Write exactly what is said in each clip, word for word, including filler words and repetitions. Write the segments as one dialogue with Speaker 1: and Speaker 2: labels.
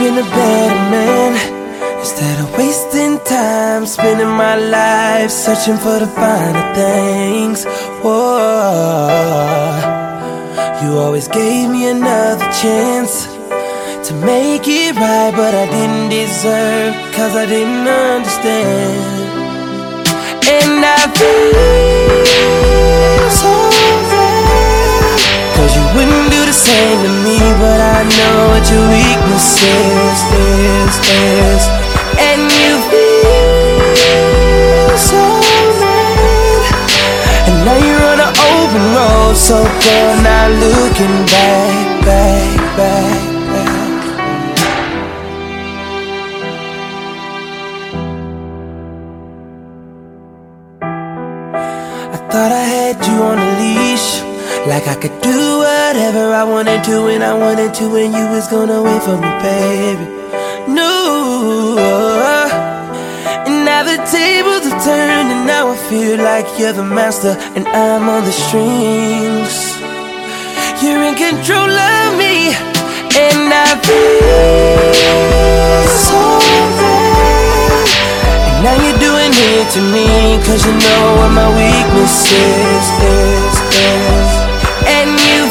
Speaker 1: been a better man. Instead of wasting time, spending my life searching for the finer things. Whoa, you always gave me another chance to make it right, but I didn't deserve, cause I didn't understand. And I feel so bad, cause you wouldn't do the same to me, but I know what your weakness is, is, is. And you feel so bad, and now you're on an open road, so girl, not looking back, back, back. Thought I had you on a leash, like I could do whatever I wanted to when I wanted to, and you was gonna wait for me, baby. No, and now the tables have turned, and now I feel like you're the master and I'm on the strings. You're in control of me, and I feel so bad. And now you're doing it to me, cause you know what my weakness is, is, is. And you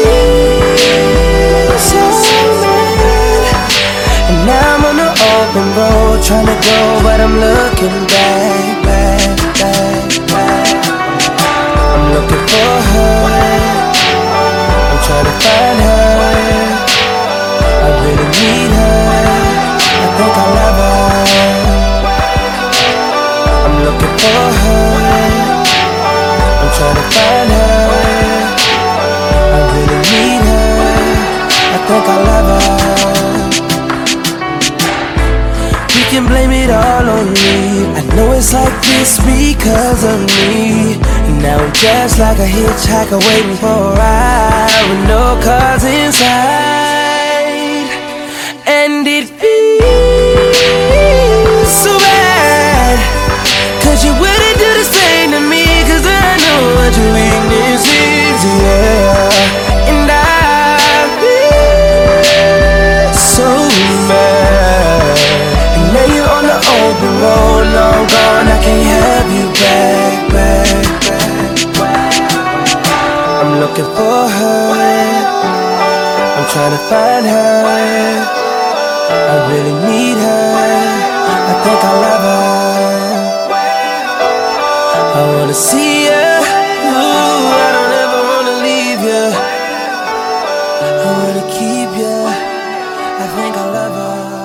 Speaker 1: feel so bad, and now I'm on the open road, trying to go, but I'm looking back, back, back, back. I'm looking for her, I'm trying to find her, I really need her, I think I love her. I'm looking for her, I'm trying to find her, I really need her, I think I love her. You can blame it all on me, I know it's like this because of me. And now I'm just like a hitchhiker waiting for a ride with no cars inside. And it feels so bad, cause you wouldn't do the same to me, cause I know what your weakness is, yeah. And I feel so bad, and now you're on the open road, long gone, I can't have you back, back, back. I'm looking for her, I'm trying to find her, I really need her, I think I love her. I wanna see ya, ooh, I don't ever wanna leave ya, I wanna keep ya, I think I love her.